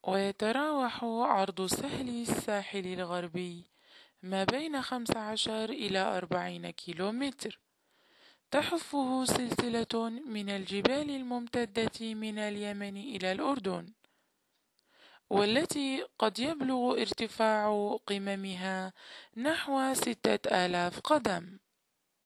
ويتراوح عرض سهل الساحل الغربي ما بين 15 إلى 40 كيلومتر، تحفه سلسلة من الجبال الممتدة من اليمن إلى الأردن، والتي قد يبلغ ارتفاع قممها نحو 6000 قدم.